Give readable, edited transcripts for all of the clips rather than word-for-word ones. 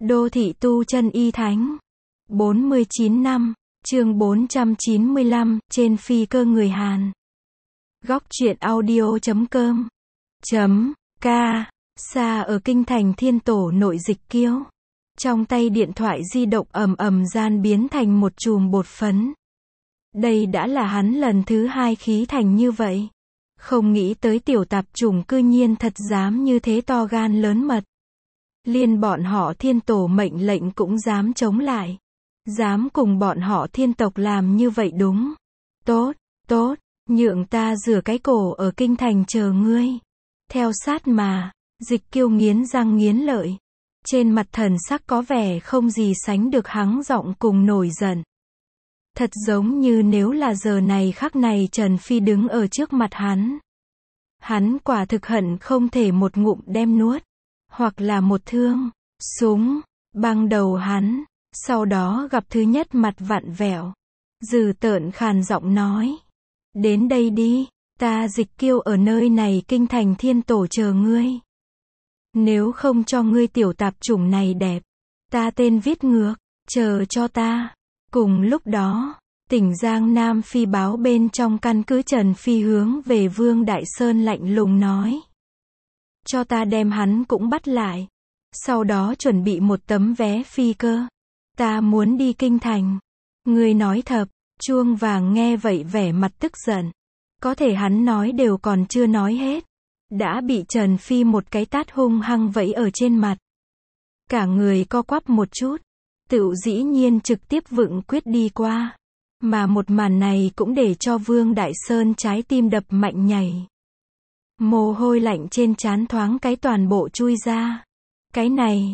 Đô thị tu chân y thánh. 49 năm, chương 495, trên phi cơ người Hàn. Góc truyện audio.com .k Xa ở kinh thành Thiên Tổ nội Dịch Kiêu. Trong tay điện thoại di động ầm ầm gian biến thành một chùm bột phấn. Đây đã là hắn lần thứ hai khí thành như vậy. Không nghĩ tới tiểu tạp chủng cư nhiên thật dám như thế to gan lớn mật. Liên bọn họ Thiên Tổ mệnh lệnh cũng dám chống lại. Dám cùng bọn họ Thiên tộc làm như vậy đúng. Tốt, tốt, nhượng ta rửa cái cổ ở kinh thành chờ ngươi. Theo sát mà, Dịch Kiêu nghiến răng nghiến lợi. Trên mặt thần sắc có vẻ không gì sánh được hắng giọng cùng nổi giận. Thật giống như nếu là giờ này khắc này Trần Phi đứng ở trước mặt hắn. Hắn quả thực hận không thể một ngụm đem nuốt. Hoặc là một thương, súng, băng đầu hắn. Sau đó gặp thứ nhất mặt vặn vẹo. Dừ tợn khàn giọng nói. Đến đây đi, ta Dịch Kiêu ở nơi này kinh thành Thiên Tổ chờ ngươi. Nếu không cho ngươi tiểu tạp chủng này đẹp, ta tên viết ngược, chờ cho ta. Cùng lúc đó, tỉnh Giang Nam Phi báo bên trong căn cứ Trần Phi hướng về Vương Đại Sơn lạnh lùng nói. Cho ta đem hắn cũng bắt lại. Sau đó chuẩn bị một tấm vé phi cơ. Ta muốn đi kinh thành. Ngươi nói thật. Chuông vàng nghe vậy vẻ mặt tức giận. Có thể hắn nói đều còn chưa nói hết. Đã bị Trần Phi một cái tát hung hăng vẫy ở trên mặt. Cả người co quắp một chút. Tựu dĩ nhiên trực tiếp vựng quyết đi qua. Mà một màn này cũng để cho Vương Đại Sơn trái tim đập mạnh nhảy. Mồ hôi lạnh trên trán thoáng cái toàn bộ chui ra. Cái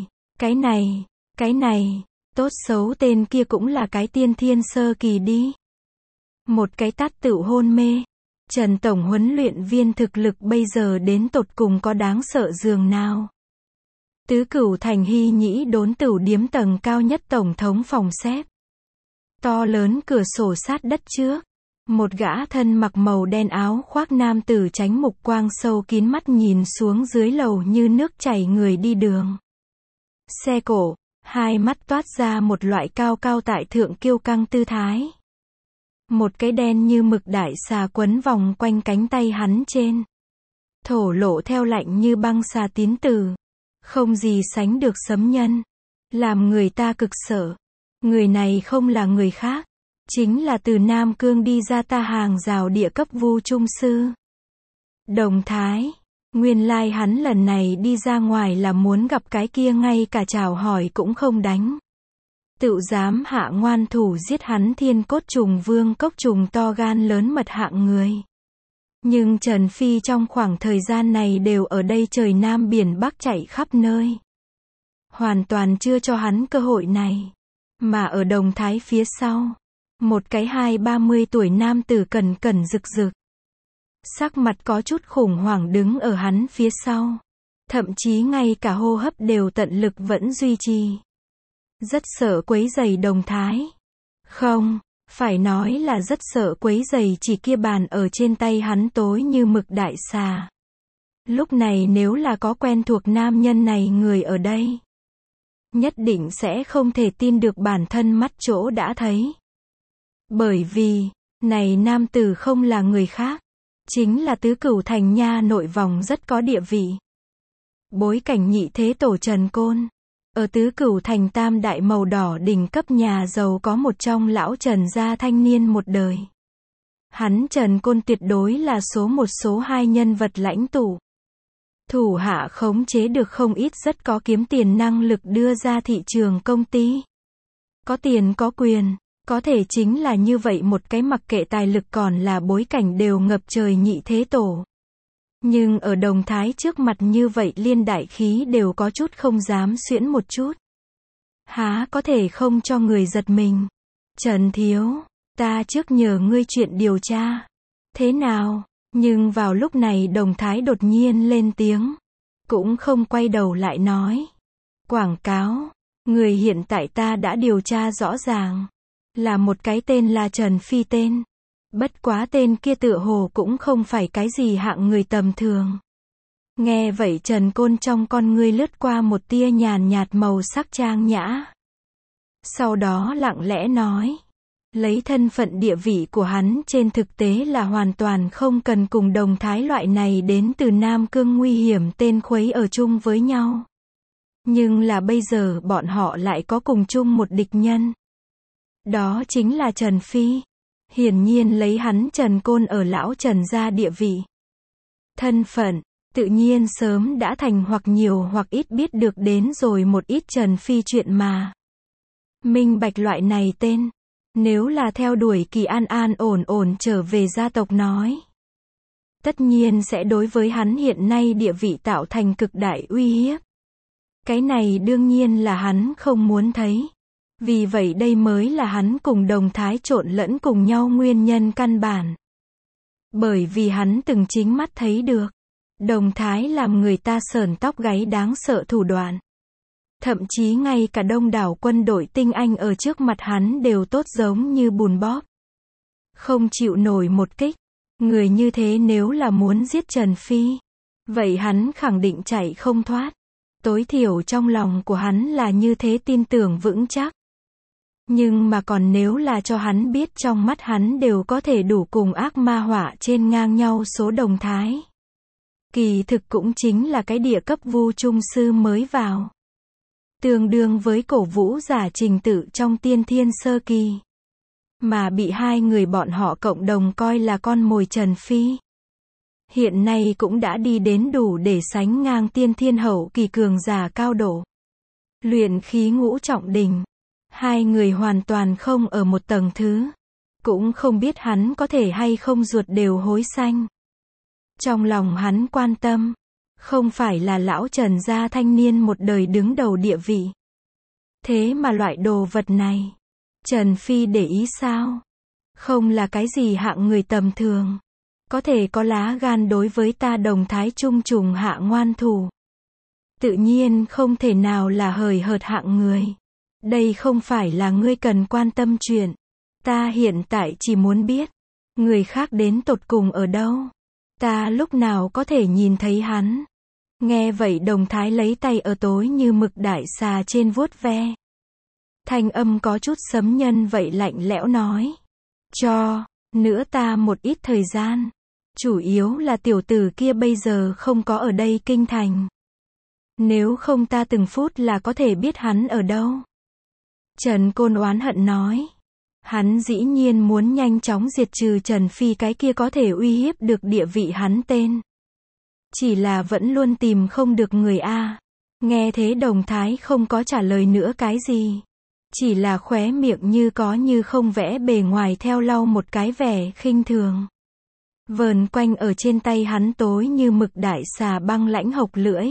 này, tốt xấu tên kia cũng là cái tiên thiên sơ kỳ đi. Một cái tát tựu hôn mê. Trần Tổng huấn luyện viên thực lực bây giờ đến tột cùng có đáng sợ dường nào. Tứ Cửu Thành Hy Nhĩ Đốn Tửu Điếm tầng cao nhất tổng thống phòng xếp. To lớn cửa sổ sát đất trước. Một gã thân mặc màu đen áo khoác nam tử tránh mục quang sâu kín mắt nhìn xuống dưới lầu như nước chảy người đi đường. Xe cổ, hai mắt toát ra một loại cao cao tại thượng kiêu căng tư thái. Một cái đen như mực đại xà quấn vòng quanh cánh tay hắn trên. Thổ lộ theo lạnh như băng xà tín tử. Không gì sánh được sấm nhân. Làm người ta cực sợ. Người này không là người khác. Chính là từ Nam Cương đi ra ta hàng rào địa cấp Vu Trung Sư. Đồng Thái. Nguyên lai hắn lần này đi ra ngoài là muốn gặp cái kia ngay cả chào hỏi cũng không đánh. Tựu dám hạ ngoan thủ giết hắn Thiên Cốt Trùng Vương Cốc Trùng to gan lớn mật hạng người. Nhưng Trần Phi trong khoảng thời gian này đều ở đây trời Nam biển Bắc chạy khắp nơi. Hoàn toàn chưa cho hắn cơ hội này. Mà ở Đồng Thái phía sau. Một cái 20-30 tuổi nam tử cẩn cẩn rực rực. Sắc mặt có chút khủng hoảng đứng ở hắn phía sau. Thậm chí ngay cả hô hấp đều tận lực vẫn duy trì. Rất sợ quấy rầy Đồng Thái. Không, phải nói là rất sợ quấy rầy chỉ kia bàn ở trên tay hắn tối như mực đại xà. Lúc này nếu là có quen thuộc nam nhân này người ở đây. Nhất định sẽ không thể tin được bản thân mắt chỗ đã thấy. Bởi vì, này nam tử không là người khác. Chính là Tứ Cửu Thành nha nội vòng rất có địa vị. Bối cảnh nhị thế tổ Trần Côn. Ở Tứ Cửu Thành tam đại màu đỏ đỉnh cấp nhà giàu có một trong lão Trần gia thanh niên một đời. Hắn Trần Côn tuyệt đối là số một số hai nhân vật lãnh tụ. Thủ hạ khống chế được không ít rất có kiếm tiền năng lực đưa ra thị trường công ty. Có tiền có quyền. Có thể chính là như vậy một cái mặc kệ tài lực còn là bối cảnh đều ngập trời nhị thế tổ. Nhưng ở Đồng Thái trước mặt như vậy liên đại khí đều có chút không dám xuyễn một chút. Há có thể không cho người giật mình. Trần Thiếu, ta trước nhờ ngươi chuyện điều tra. Thế nào? Nhưng vào lúc này Đồng Thái đột nhiên lên tiếng. Cũng không quay đầu lại nói. Quảng cáo, người hiện tại ta đã điều tra rõ ràng. Là một cái tên là Trần Phi tên. Bất quá tên kia tựa hồ cũng không phải cái gì hạng người tầm thường. Nghe vậy Trần Côn trong con ngươi lướt qua một tia nhàn nhạt màu sắc trang nhã. Sau đó lặng lẽ nói. Lấy thân phận địa vị của hắn trên thực tế là hoàn toàn không cần cùng đồng thái loại này đến từ Nam Cương nguy hiểm tên khuấy ở chung với nhau. Nhưng là bây giờ bọn họ lại có cùng chung một địch nhân. Đó chính là Trần Phi. Hiển nhiên lấy hắn Trần Côn ở lão Trần gia địa vị. Thân phận, tự nhiên sớm đã thành hoặc nhiều hoặc ít biết được đến rồi một ít Trần Phi chuyện mà. Minh Bạch loại này tên. Nếu là theo đuổi Kỳ an an ổn ổn trở về gia tộc nói. Tất nhiên sẽ đối với hắn hiện nay địa vị tạo thành cực đại uy hiếp. Cái này đương nhiên là hắn không muốn thấy. Vì vậy đây mới là hắn cùng đồng thái trộn lẫn cùng nhau nguyên nhân căn bản. Bởi vì hắn từng chính mắt thấy được. Đồng thái làm người ta sởn tóc gáy đáng sợ thủ đoạn. Thậm chí ngay cả đông đảo quân đội tinh anh ở trước mặt hắn đều tốt giống như bùn bóp. Không chịu nổi một kích. Người như thế nếu là muốn giết Trần Phi. Vậy hắn khẳng định chạy không thoát. Tối thiểu trong lòng của hắn là như thế tin tưởng vững chắc. Nhưng mà còn nếu là cho hắn biết trong mắt hắn đều có thể đủ cùng ác ma họa trên ngang nhau số đồng thái. Kỳ thực cũng chính là cái địa cấp vu trung sư mới vào. Tương đương với cổ vũ giả trình tự trong tiên thiên sơ kỳ. Mà bị hai người bọn họ cộng đồng coi là con mồi Trần Phi. Hiện nay cũng đã đi đến đủ để sánh ngang tiên thiên hậu kỳ cường giả cao độ. Luyện khí ngũ trọng đỉnh. Hai người hoàn toàn không ở một tầng thứ. Cũng không biết hắn có thể hay không ruột đều hối xanh. Trong lòng hắn quan tâm. Không phải là lão Trần gia thanh niên một đời đứng đầu địa vị. Thế mà loại đồ vật này. Trần Phi để ý sao? Không là cái gì hạng người tầm thường. Có thể có lá gan đối với ta đồng thái trung trùng hạ ngoan thủ. Tự nhiên không thể nào là hời hợt hạng người. Đây không phải là ngươi cần quan tâm chuyện. Ta hiện tại chỉ muốn biết. Người khác đến tột cùng ở đâu. Ta lúc nào có thể nhìn thấy hắn. Nghe vậy đồng thái lấy tay ở tối như mực đại xà trên vuốt ve. Thanh âm có chút sấm nhân vậy lạnh lẽo nói. Cho nữa ta một ít thời gian. Chủ yếu là tiểu tử kia bây giờ không có ở đây kinh thành. Nếu không ta từng phút là có thể biết hắn ở đâu. Trần Côn oán hận nói. Hắn dĩ nhiên muốn nhanh chóng diệt trừ Trần Phi cái kia có thể uy hiếp được địa vị hắn tên. Chỉ là vẫn luôn tìm không được người A. Nghe thế đồng thái không có trả lời nữa cái gì. Chỉ là khóe miệng như có như không vẽ bề ngoài theo lau một cái vẻ khinh thường. Vờn quanh ở trên tay hắn tối như mực đại xà băng lãnh hộc lưỡi.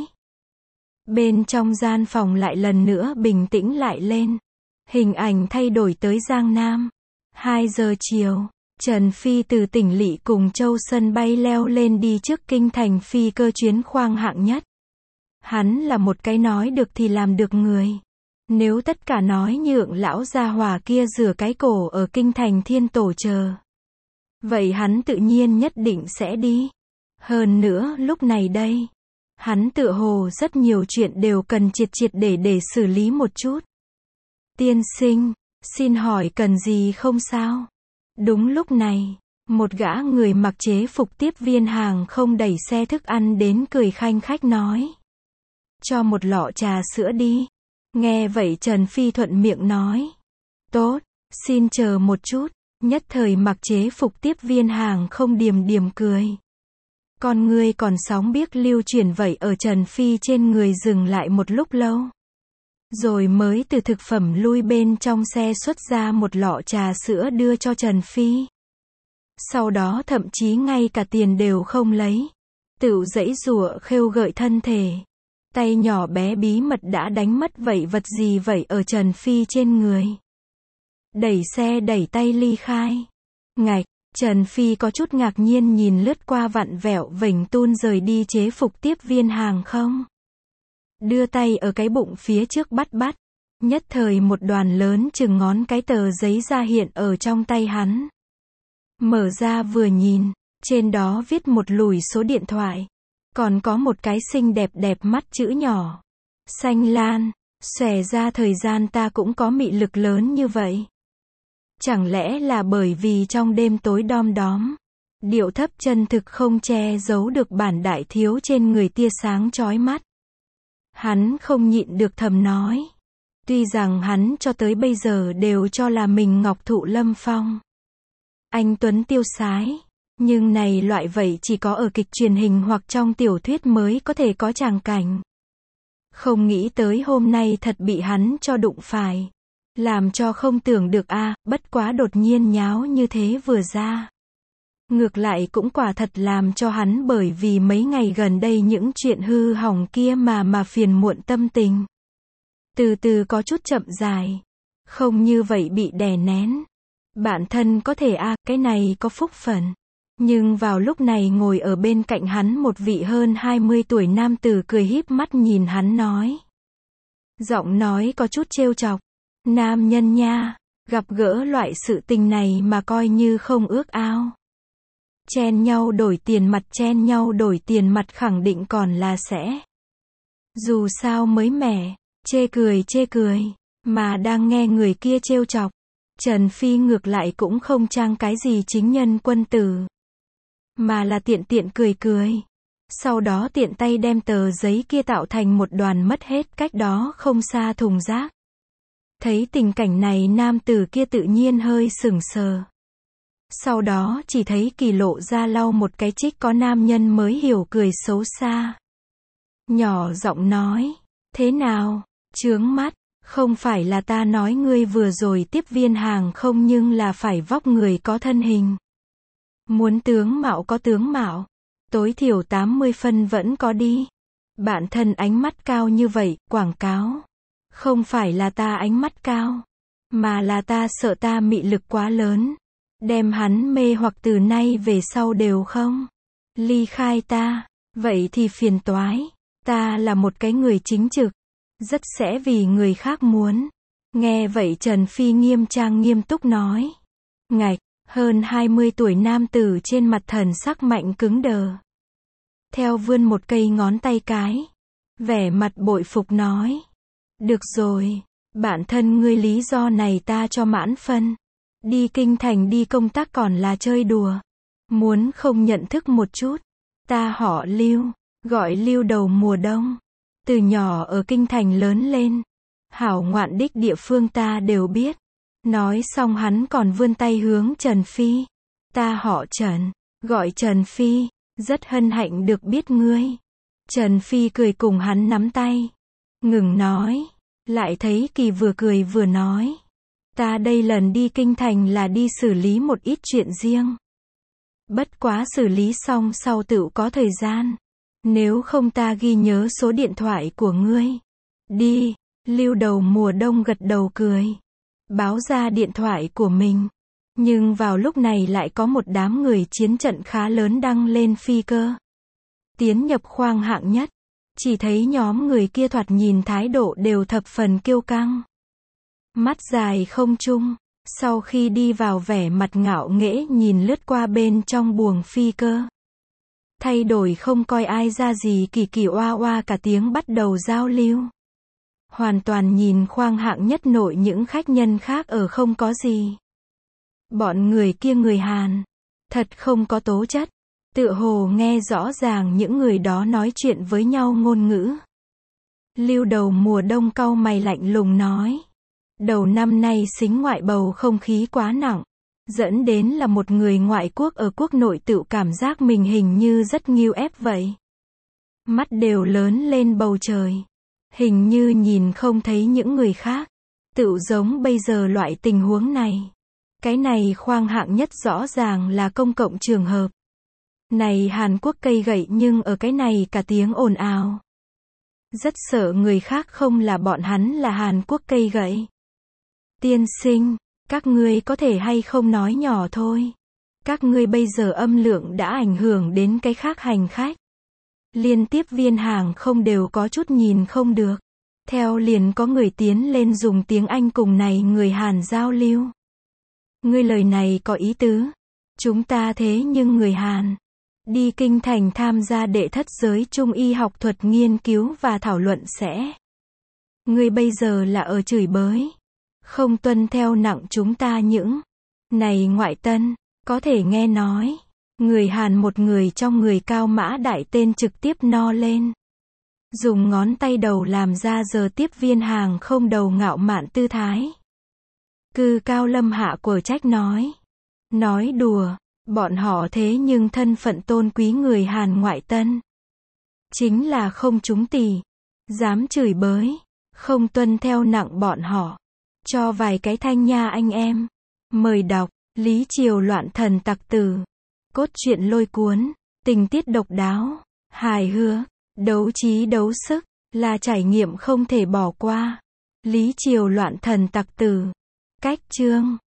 Bên trong gian phòng lại lần nữa bình tĩnh lại lên. Hình ảnh thay đổi tới Giang Nam. 2 giờ chiều, Trần Phi từ tỉnh lỵ cùng Châu sân bay leo lên đi trước kinh thành phi cơ chuyến khoang hạng nhất. Hắn là một cái nói được thì làm được người. Nếu tất cả nói nhượng lão gia hỏa kia rửa cái cổ ở kinh thành Thiên Tổ chờ. Vậy hắn tự nhiên nhất định sẽ đi. Hơn nữa lúc này đây. Hắn tựa hồ rất nhiều chuyện đều cần triệt để xử lý một chút. Tiên sinh, xin hỏi cần gì không sao? Đúng lúc này, một gã người mặc chế phục tiếp viên hàng không đẩy xe thức ăn đến cười khanh khách nói. Cho một lọ trà sữa đi. Nghe vậy Trần Phi thuận miệng nói. Tốt, xin chờ một chút. Nhất thời mặc chế phục tiếp viên hàng không điềm cười. Con ngươi còn sóng biếc lưu chuyển vậy ở Trần Phi trên người dừng lại một lúc lâu. Rồi mới từ thực phẩm lui bên trong xe xuất ra một lọ trà sữa đưa cho Trần Phi. Sau đó thậm chí ngay cả tiền đều không lấy. Tựu giãy giụa khêu gợi thân thể. Tay nhỏ bé bí mật đã đánh mất vậy vật gì vậy ở Trần Phi trên người. Đẩy xe đẩy tay ly khai. Ngạch, Trần Phi có chút ngạc nhiên nhìn lướt qua vặn vẹo vểnh tun rời đi chế phục tiếp viên hàng không. Đưa tay ở cái bụng phía trước bắt. Nhất thời một đoàn lớn chừng ngón cái tờ giấy ra hiện ở trong tay hắn. Mở ra vừa nhìn, trên đó viết một lùi số điện thoại. Còn có một cái xinh đẹp đẹp mắt chữ nhỏ. Xanh Lan. Xòe ra thời gian ta cũng có mị lực lớn như vậy. Chẳng lẽ là bởi vì trong đêm tối đom đóm, điệu thấp chân thực không che giấu được bản đại thiếu trên người tia sáng chói mắt. Hắn không nhịn được thầm nói. Tuy rằng hắn cho tới bây giờ đều cho là mình ngọc thụ lâm phong, anh tuấn tiêu sái, nhưng này loại vậy chỉ có ở kịch truyền hình hoặc trong tiểu thuyết mới có thể có tràng cảnh. Không nghĩ tới hôm nay thật bị hắn cho đụng phải. Làm cho không tưởng được bất quá đột nhiên nháo như thế vừa ra. Ngược lại cũng quả thật làm cho hắn bởi vì mấy ngày gần đây những chuyện hư hỏng kia mà phiền muộn tâm tình. Từ từ có chút chậm dài. Không như vậy bị đè nén. Bản thân có thể cái này có phúc phận. Nhưng vào lúc này ngồi ở bên cạnh hắn một vị hơn 20 tuổi nam tử cười híp mắt nhìn hắn nói. Giọng nói có chút trêu chọc. Nam nhân nha, gặp gỡ loại sự tình này mà coi như không ước ao. Chen nhau đổi tiền mặt khẳng định còn là sẽ. Dù sao mới mẻ, chê cười, mà đang nghe người kia trêu chọc. Trần Phi ngược lại cũng không trang cái gì chính nhân quân tử. Mà là tiện cười. Sau đó tiện tay đem tờ giấy kia tạo thành một đoàn mất hết cách đó không xa thùng rác. Thấy tình cảnh này nam tử kia tự nhiên hơi sững sờ. Sau đó chỉ thấy Kỳ lộ ra lau một cái trích có nam nhân mới hiểu cười xấu xa. Nhỏ giọng nói, thế nào, chướng mắt, không phải là ta nói ngươi vừa rồi tiếp viên hàng không nhưng là phải vóc người có thân hình. Muốn tướng mạo có tướng mạo, tối thiểu 80 phân vẫn có đi. Bản thân ánh mắt cao như vậy, quảng cáo. Không phải là ta ánh mắt cao, mà là ta sợ ta mị lực quá lớn. Đem hắn mê hoặc từ nay về sau đều không ly khai ta. Vậy thì phiền toái. Ta là một cái người chính trực. Rất sẽ vì người khác muốn. Nghe vậy Trần Phi nghiêm túc nói. Ngạch, hơn 20 tuổi nam tử trên mặt thần sắc mạnh cứng đờ. Theo vươn một cây ngón tay cái. Vẻ mặt bội phục nói. Được rồi, bản thân ngươi lý do này ta cho mãn phân. Đi kinh thành đi công tác còn là chơi đùa. Muốn không nhận thức một chút. Ta họ Lưu, gọi Lưu đầu mùa đông. Từ nhỏ ở kinh thành lớn lên. Hảo ngoạn đích địa phương ta đều biết. Nói xong hắn còn vươn tay hướng Trần Phi. Ta họ Trần, gọi Trần Phi, rất hân hạnh được biết ngươi. Trần Phi cười cùng hắn nắm tay. Ngừng nói. Lại thấy Kỳ vừa cười vừa nói. Ta đây lần đi kinh thành là đi xử lý một ít chuyện riêng. Bất quá xử lý xong sau tựu có thời gian. Nếu không ta ghi nhớ số điện thoại của ngươi. Đi, Lưu đầu mùa đông gật đầu cười. Báo ra điện thoại của mình. Nhưng vào lúc này lại có một đám người chiến trận khá lớn đăng lên phi cơ. Tiến nhập khoang hạng nhất. Chỉ thấy nhóm người kia thoạt nhìn thái độ đều thập phần kiêu căng. Mắt dài không trung. Sau khi đi vào vẻ mặt ngạo nghễ nhìn lướt qua bên trong buồng phi cơ. Thay đổi không coi ai ra gì kỳ oa oa cả tiếng bắt đầu giao lưu. Hoàn toàn nhìn khoang hạng nhất nội những khách nhân khác ở không có gì. Bọn người kia người Hàn. Thật không có tố chất. Tựa hồ nghe rõ ràng những người đó nói chuyện với nhau ngôn ngữ. Lưu đầu mùa đông cau mày lạnh lùng nói. Đầu năm nay xính ngoại bầu không khí quá nặng. Dẫn đến là một người ngoại quốc ở quốc nội tự cảm giác mình hình như rất nghiêu ép vậy. Mắt đều lớn lên bầu trời. Hình như nhìn không thấy những người khác. Tự giống bây giờ loại tình huống này. Cái này khoang hạng nhất rõ ràng là công cộng trường hợp. Này Hàn Quốc cây gậy nhưng ở cái này cả tiếng ồn ào. Rất sợ người khác không là bọn hắn là Hàn Quốc cây gậy. Tiên sinh, các ngươi có thể hay không nói nhỏ thôi. Các ngươi bây giờ âm lượng đã ảnh hưởng đến cái khác hành khách. Liên tiếp viên hàng không đều có chút nhìn không được. Theo liền có người tiến lên dùng tiếng Anh cùng này người Hàn giao lưu. Ngươi lời này có ý tứ. Chúng ta thế nhưng người Hàn. đi kinh thành tham gia đệ thất giới trung y học thuật nghiên cứu và thảo luận sẽ. Ngươi bây giờ là ở chửi bới. Không tuân theo nặng chúng ta những. Này ngoại tân, có thể nghe nói. Người Hàn một người trong người Cao Mã Đại tên trực tiếp no lên. Dùng ngón tay đầu làm ra giờ tiếp viên hàng không đầu ngạo mạn tư thái. Cư Cao Lâm hạ quở trách nói. Nói đùa, bọn họ thế nhưng thân phận tôn quý người Hàn ngoại tân. Chính là không trúng tì. Dám chửi bới. Không tuân theo nặng bọn họ. Cho vài cái thanh nha anh em. Mời đọc, Lý Triều loạn thần tặc tử. Cốt truyện lôi cuốn, tình tiết độc đáo, hài hước, đấu trí đấu sức, là trải nghiệm không thể bỏ qua. Lý Triều loạn thần tặc tử. Cách chương